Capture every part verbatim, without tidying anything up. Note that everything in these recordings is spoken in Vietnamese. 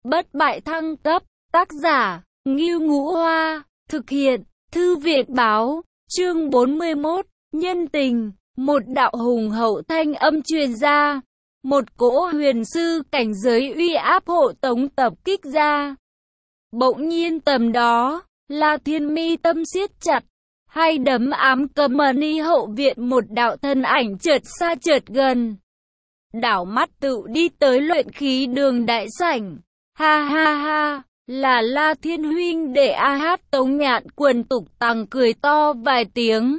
bất bại thăng cấp, tác giả, Ngưu Ngũ Hoa, thực hiện, Thư viện báo, chương bốn mươi mốt, nhân tình, một đạo hùng hậu thanh âm truyền ra, một cỗ huyền sư cảnh giới uy áp hộ tống tập kích ra. Bỗng nhiên tầm đó, La Thiên mi tâm siết chặt, hai đấm ám cầm ni hậu viện một đạo thân ảnh chợt xa chợt gần. Đảo mắt tự đi tới luyện khí đường đại sảnh. Ha ha ha, là La Thiên huynh để a hát Tống Nhạn Quần tục tăng cười to vài tiếng.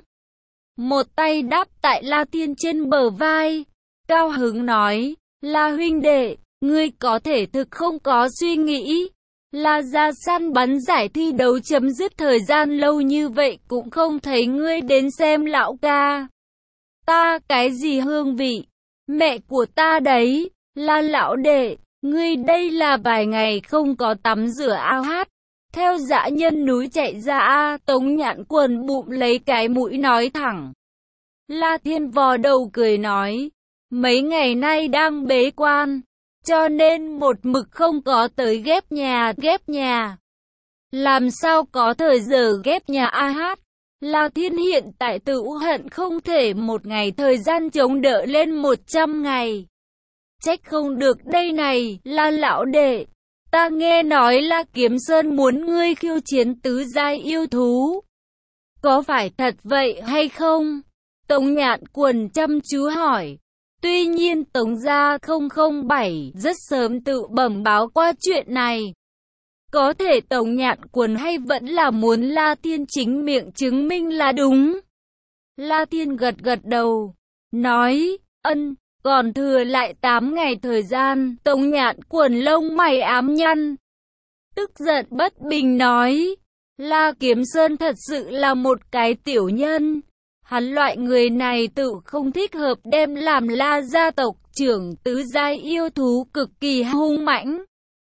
Một tay đáp tại La Thiên trên bờ vai, cao hứng nói, La huynh đệ, ngươi có thể thực không có suy nghĩ. La gia săn bắn giải thi đấu chấm dứt thời gian lâu như vậy cũng không thấy ngươi đến xem lão ca. Ta cái gì hương vị? Mẹ của ta đấy, La lão đệ, ngươi đây là vài ngày không có tắm rửa ao hát. Theo dã nhân núi chạy ra a Tống Nhạn Quần bụm lấy cái mũi nói thẳng. La Thiên vò đầu cười nói, mấy ngày nay đang bế quan, cho nên một mực không có tới ghép nhà, ghép nhà. Làm sao có thời giờ ghép nhà a hát? La Thiên hiện tại tự hận không thể một ngày thời gian chống đỡ lên một trăm ngày. Trách không được đây này, La lão đệ. Ta nghe nói La Kiếm Sơn muốn ngươi khiêu chiến tứ giai yêu thú. Có phải thật vậy hay không? Tống Nhạn Quần chăm chú hỏi. Tuy nhiên Tống gia không không bảy rất sớm tự bẩm báo qua chuyện này. Có thể Tống Nhạn Quần hay vẫn là muốn La Thiên chính miệng chứng minh là đúng. La Thiên gật gật đầu, nói, ân, còn thừa lại tám ngày thời gian. Tống Nhạn Quần lông mày ám nhăn, tức giận bất bình nói, La Kiếm Sơn thật sự là một cái tiểu nhân. Hắn loại người này tự không thích hợp đem làm La gia tộc trưởng tứ giai yêu thú cực kỳ hung mãnh.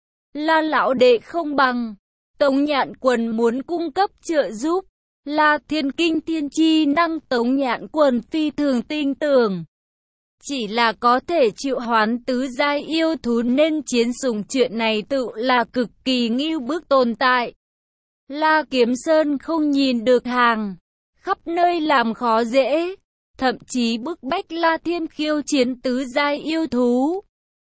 La lão đệ không bằng. Tống Nhạn Quần muốn cung cấp trợ giúp. La Thiên kinh thiên chi năng Tống Nhạn Quần phi thường tin tưởng. Chỉ là có thể triệu hoán tứ giai yêu thú nên chiến sùng chuyện này tự là cực kỳ ngưu bức tồn tại. La Kiếm Sơn không nhìn được hàng, khắp nơi làm khó dễ, thậm chí bức bách La Thiên khiêu chiến tứ giai yêu thú.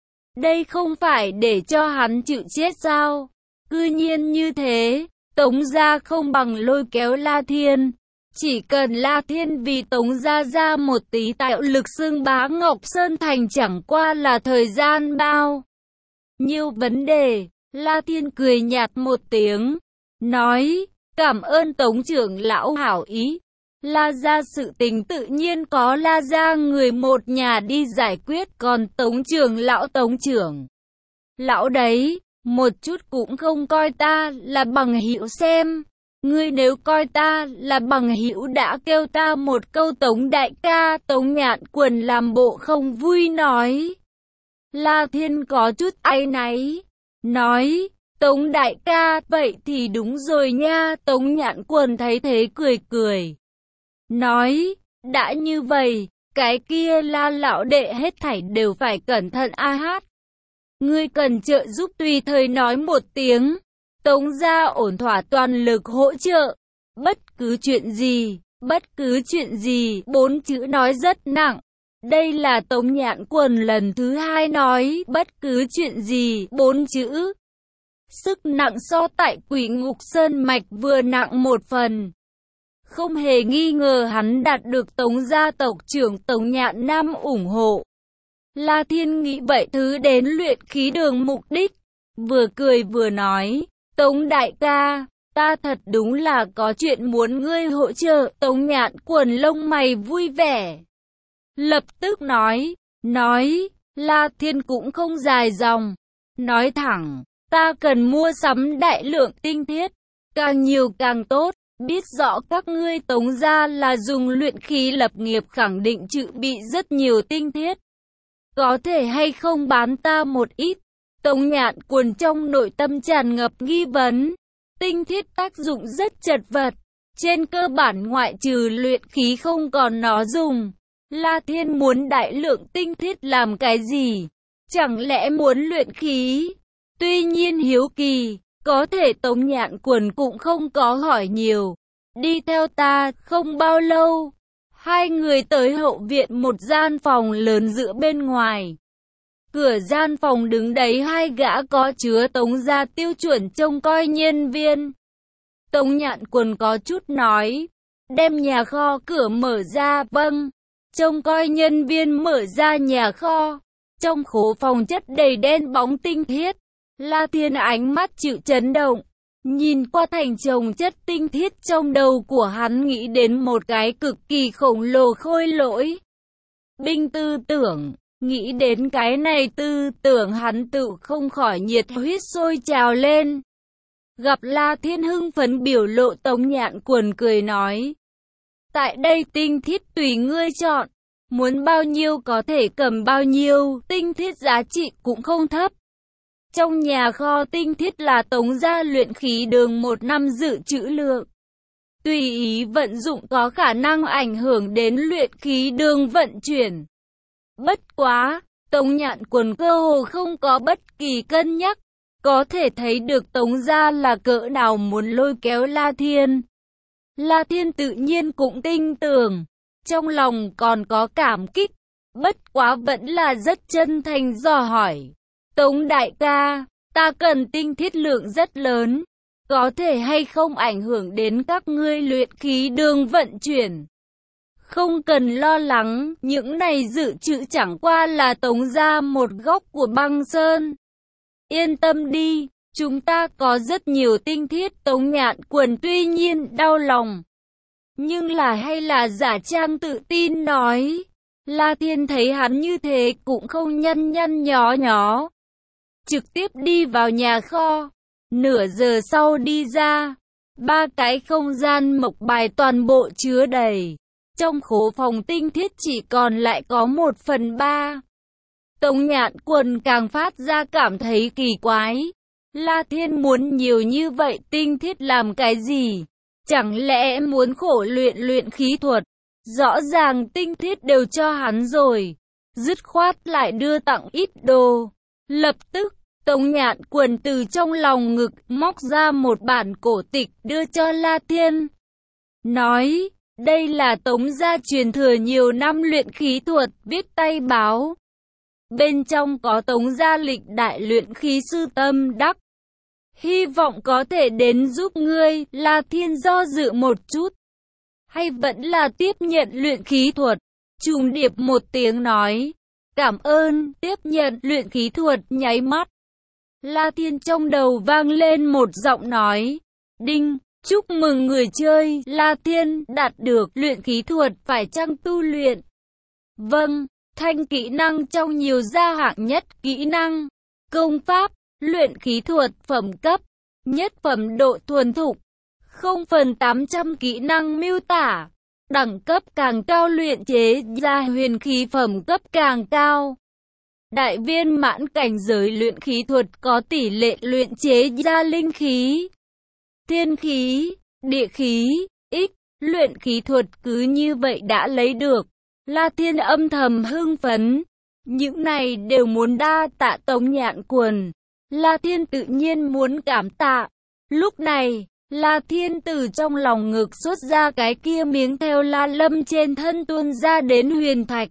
Đây không phải để cho hắn chịu chết sao? Cư nhiên như thế, Tống gia không bằng lôi kéo La Thiên. Chỉ cần La Thiên vì Tống gia ra một tí tạo lực xưng bá Ngọc Sơn Thành chẳng qua là thời gian bao nhiêu vấn đề. La Thiên cười nhạt một tiếng, nói, cảm ơn Tống trưởng lão hảo ý. La gia sự tình tự nhiên có La gia người một nhà đi giải quyết, còn Tống trưởng lão Tống trưởng lão đấy, một chút cũng không coi ta là bằng hữu xem. Ngươi nếu coi ta là bằng hữu đã kêu ta một câu Tống đại ca. Tống Nhạn Quần làm bộ không vui nói. La Thiên có chút áy náy, nói, Tống đại ca, vậy thì đúng rồi nha. Tống Nhạn Quần thấy thế cười cười, nói, đã như vậy, cái kia La lão đệ hết thảy đều phải cẩn thận a hát. Ngươi cần trợ giúp tùy thời nói một tiếng. Tống gia ổn thỏa toàn lực hỗ trợ. Bất cứ chuyện gì, bất cứ chuyện gì, bốn chữ nói rất nặng. Đây là Tống Nhạn Quần lần thứ hai nói bất cứ chuyện gì, bốn chữ. Sức nặng so tại Quỷ Ngục Sơn Mạch vừa nặng một phần. Không hề nghi ngờ hắn đạt được Tống gia tộc trưởng Tống Nhạn Nam ủng hộ. La Thiên nghĩ vậy thứ đến luyện khí đường mục đích. Vừa cười vừa nói, Tống đại ca, ta thật đúng là có chuyện muốn ngươi hỗ trợ. Tống Nhạn Quần lông mày vui vẻ, lập tức nói, nói, La Thiên cũng không dài dòng, nói thẳng, ta cần mua sắm đại lượng tinh thiết, càng nhiều càng tốt. Biết rõ các ngươi Tống gia là dùng luyện khí lập nghiệp, khẳng định dự bị rất nhiều tinh thiết. Có thể hay không bán ta một ít? Tống Nhạn Quần trong nội tâm tràn ngập nghi vấn. Tinh thiết tác dụng rất chật vật, trên cơ bản ngoại trừ luyện khí không còn nó dùng. La Thiên muốn đại lượng tinh thiết làm cái gì? Chẳng lẽ muốn luyện khí? Tuy nhiên hiếu kỳ, có thể Tống Nhạn Quần cũng không có hỏi nhiều. Đi theo ta, không bao lâu. Hai người tới hậu viện một gian phòng lớn giữa bên ngoài. Cửa gian phòng đứng đấy hai gã có chứa Tống gia tiêu chuẩn trông coi nhân viên. Tống Nhạn Quần có chút nói, đem nhà kho cửa mở ra. Vâng. Trông coi nhân viên mở ra nhà kho. Trong khố phòng chất đầy đen bóng tinh thiết. La Thiên ánh mắt chịu chấn động. Nhìn qua thành chồng chất tinh thiết trong đầu của hắn nghĩ đến một cái cực kỳ khổng lồ khôi lỗi. Binh tư tưởng, nghĩ đến cái này tư tưởng hắn tự không khỏi nhiệt huyết sôi trào lên. Gặp La Thiên hưng phấn biểu lộ, Tống Nhạn Quần cười nói. Tại đây tinh thiết tùy ngươi chọn, muốn bao nhiêu có thể cầm bao nhiêu, tinh thiết giá trị cũng không thấp. Trong nhà kho tinh thiết là Tống gia luyện khí đường một năm dự trữ lượng. Tùy ý vận dụng có khả năng ảnh hưởng đến luyện khí đường vận chuyển. Bất quá, Tống Nhạn Quần cơ hồ không có bất kỳ cân nhắc, có thể thấy được Tống gia là cỡ nào muốn lôi kéo La Thiên. La Thiên tự nhiên cũng tin tưởng, trong lòng còn có cảm kích, bất quá vẫn là rất chân thành dò hỏi. Tống đại ca, ta cần tinh thiết lượng rất lớn, có thể hay không ảnh hưởng đến các ngươi luyện khí đường vận chuyển? Không cần lo lắng, những này dự trữ chẳng qua là Tống gia một góc của băng sơn. Yên tâm đi, chúng ta có rất nhiều tinh thiết. Tống Nhạn Quần tuy nhiên đau lòng, nhưng là hay là giả trang tự tin nói. La Thiên thấy hắn như thế cũng không nhăn nhăn nhó nhó, trực tiếp đi vào nhà kho. Nửa giờ sau đi ra, ba cái không gian mộc bài toàn bộ chứa đầy. Trong khố phòng tinh thiết chỉ còn lại có một phần ba. Tống Nhạn Quần càng phát ra cảm thấy kỳ quái. La Thiên muốn nhiều như vậy tinh thiết làm cái gì? Chẳng lẽ muốn khổ luyện luyện khí thuật? Rõ ràng tinh thiết đều cho hắn rồi, dứt khoát lại đưa tặng ít đồ. Lập tức, Tống Nhạn Quần từ trong lòng ngực móc ra một bản cổ tịch đưa cho La Thiên. Nói, đây là Tống gia truyền thừa nhiều năm luyện khí thuật, viết tay báo. Bên trong có Tống gia lịch đại luyện khí sư tâm đắc. Hy vọng có thể đến giúp ngươi. La Thiên do dự một chút, hay vẫn là tiếp nhận luyện khí thuật. Trùng điệp một tiếng nói, cảm ơn. Tiếp nhận luyện khí thuật. Nháy mắt, La Thiên trong đầu vang lên một giọng nói, đinh, chúc mừng người chơi La Thiên đạt được luyện khí thuật, phải chăng tu luyện? Vâng. Thanh kỹ năng trong nhiều gia hạng nhất kỹ năng, công pháp, luyện khí thuật phẩm cấp, nhất phẩm độ thuần thục, không phần tám trăm kỹ năng miêu tả, đẳng cấp càng cao luyện chế ra huyền khí phẩm cấp càng cao. Đại viên mãn cảnh giới luyện khí thuật có tỷ lệ luyện chế ra linh khí, thiên khí, địa khí, ích, luyện khí thuật cứ như vậy đã lấy được. La Thiên âm thầm hưng phấn, những này đều muốn đa tạ Tống Nhạn Quần. La Thiên tự nhiên muốn cảm tạ. Lúc này, La Thiên từ trong lòng ngực xuất ra cái kia miếng theo La Lâm trên thân tuôn ra đến huyền thạch.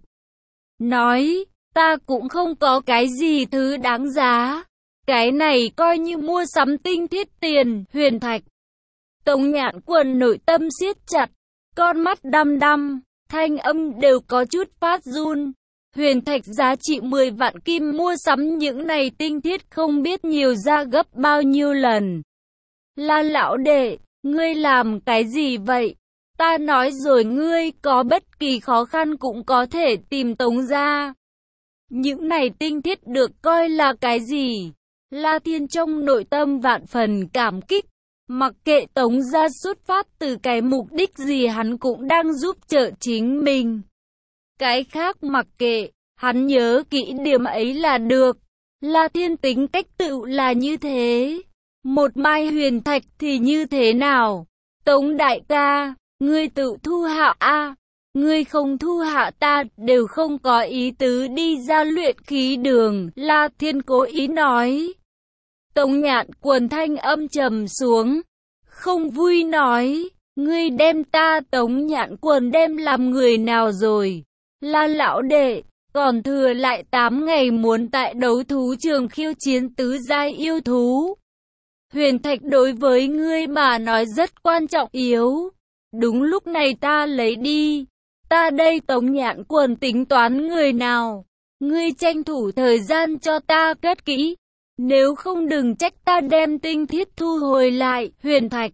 Nói, ta cũng không có cái gì thứ đáng giá, cái này coi như mua sắm tinh thiết tiền, huyền thạch. Tống Nhạn Quần nội tâm siết chặt, con mắt đăm đăm, thanh âm đều có chút phát run. Huyền thạch giá trị mười vạn kim, mua sắm những này tinh thiết không biết nhiều ra gấp bao nhiêu lần. La lão đệ, ngươi làm cái gì vậy? Ta nói rồi, ngươi có bất kỳ khó khăn cũng có thể tìm Tống gia. Những này tinh thiết được coi là cái gì? La Thiên trong nội tâm vạn phần cảm kích. Mặc kệ Tống gia xuất phát từ cái mục đích gì, hắn cũng đang giúp trợ chính mình. Cái khác mặc kệ, hắn nhớ kỹ điểm ấy là được. La Thiên tính cách tự là như thế. Một mai huyền thạch thì như thế nào? Tống đại ca, ngươi tự thu hạ a, ngươi không thu hạ ta đều không có ý tứ đi ra luyện khí đường. La Thiên cố ý nói. Tống Nhạn Quần thanh âm trầm xuống, không vui nói, ngươi đem ta Tống Nhạn Quần đem làm người nào rồi? Là lão đệ, còn thừa lại tám ngày muốn tại đấu thú trường khiêu chiến tứ giai yêu thú. Huyền thạch đối với ngươi mà nói rất quan trọng yếu. Đúng lúc này ta lấy đi. Ta đây Tống Nhạn Quần tính toán người nào? Ngươi tranh thủ thời gian cho ta cất kỹ. Nếu không đừng trách ta đem tinh thiết thu hồi lại. Huyền thạch.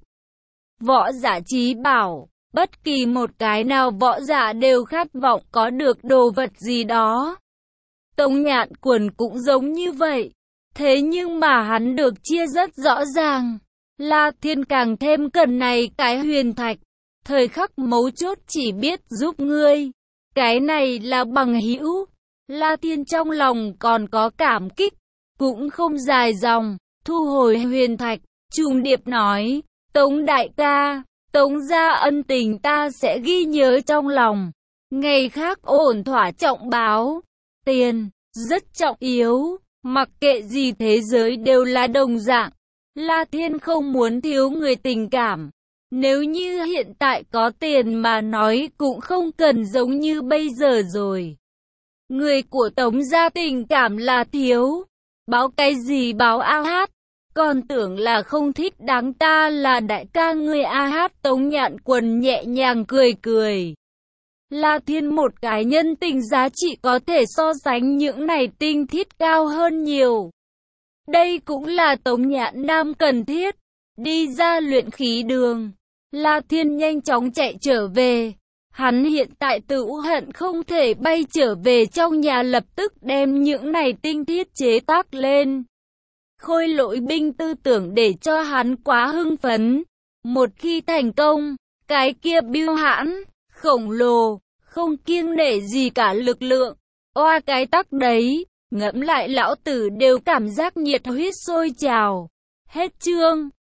Võ giả trí bảo. Bất kỳ một cái nào võ giả đều khát vọng có được đồ vật gì đó. Tống Nhạn Quần cũng giống như vậy. Thế nhưng mà hắn được chia rất rõ ràng. La Thiên càng thêm cần này cái huyền thạch. Thời khắc mấu chốt chỉ biết giúp ngươi. Cái này là bằng hữu. La Thiên trong lòng còn có cảm kích. Cũng không dài dòng. Thu hồi huyền thạch. Trùng điệp nói. Tống đại ca. Tống gia ân tình ta sẽ ghi nhớ trong lòng. Ngày khác ổn thỏa trọng báo. Tiền. Rất trọng yếu. Mặc kệ gì thế giới đều là đồng dạng. La Thiên không muốn thiếu người tình cảm. Nếu như hiện tại có tiền mà nói cũng không cần giống như bây giờ rồi. Người của Tống gia tình cảm là thiếu. Báo cái gì báo a hát. Còn tưởng là không thích đáng ta là đại ca ngươi a hát. Tống Nhạn Quần nhẹ nhàng cười cười. La Thiên một cái nhân tình giá trị có thể so sánh những này tinh thiết cao hơn nhiều. Đây cũng là Tống Nhạn Nam cần thiết. Đi ra luyện khí đường. La Thiên nhanh chóng chạy trở về. Hắn hiện tại tự hận không thể bay trở về trong nhà lập tức đem những này tinh thiết chế tác lên. Khôi lỗi binh tư tưởng để cho hắn quá hưng phấn. Một khi thành công, cái kia bưu hãn, khổng lồ, không kiêng nể gì cả lực lượng. Oa cái tắc đấy, ngẫm lại lão tử đều cảm giác nhiệt huyết sôi trào. Hết chương.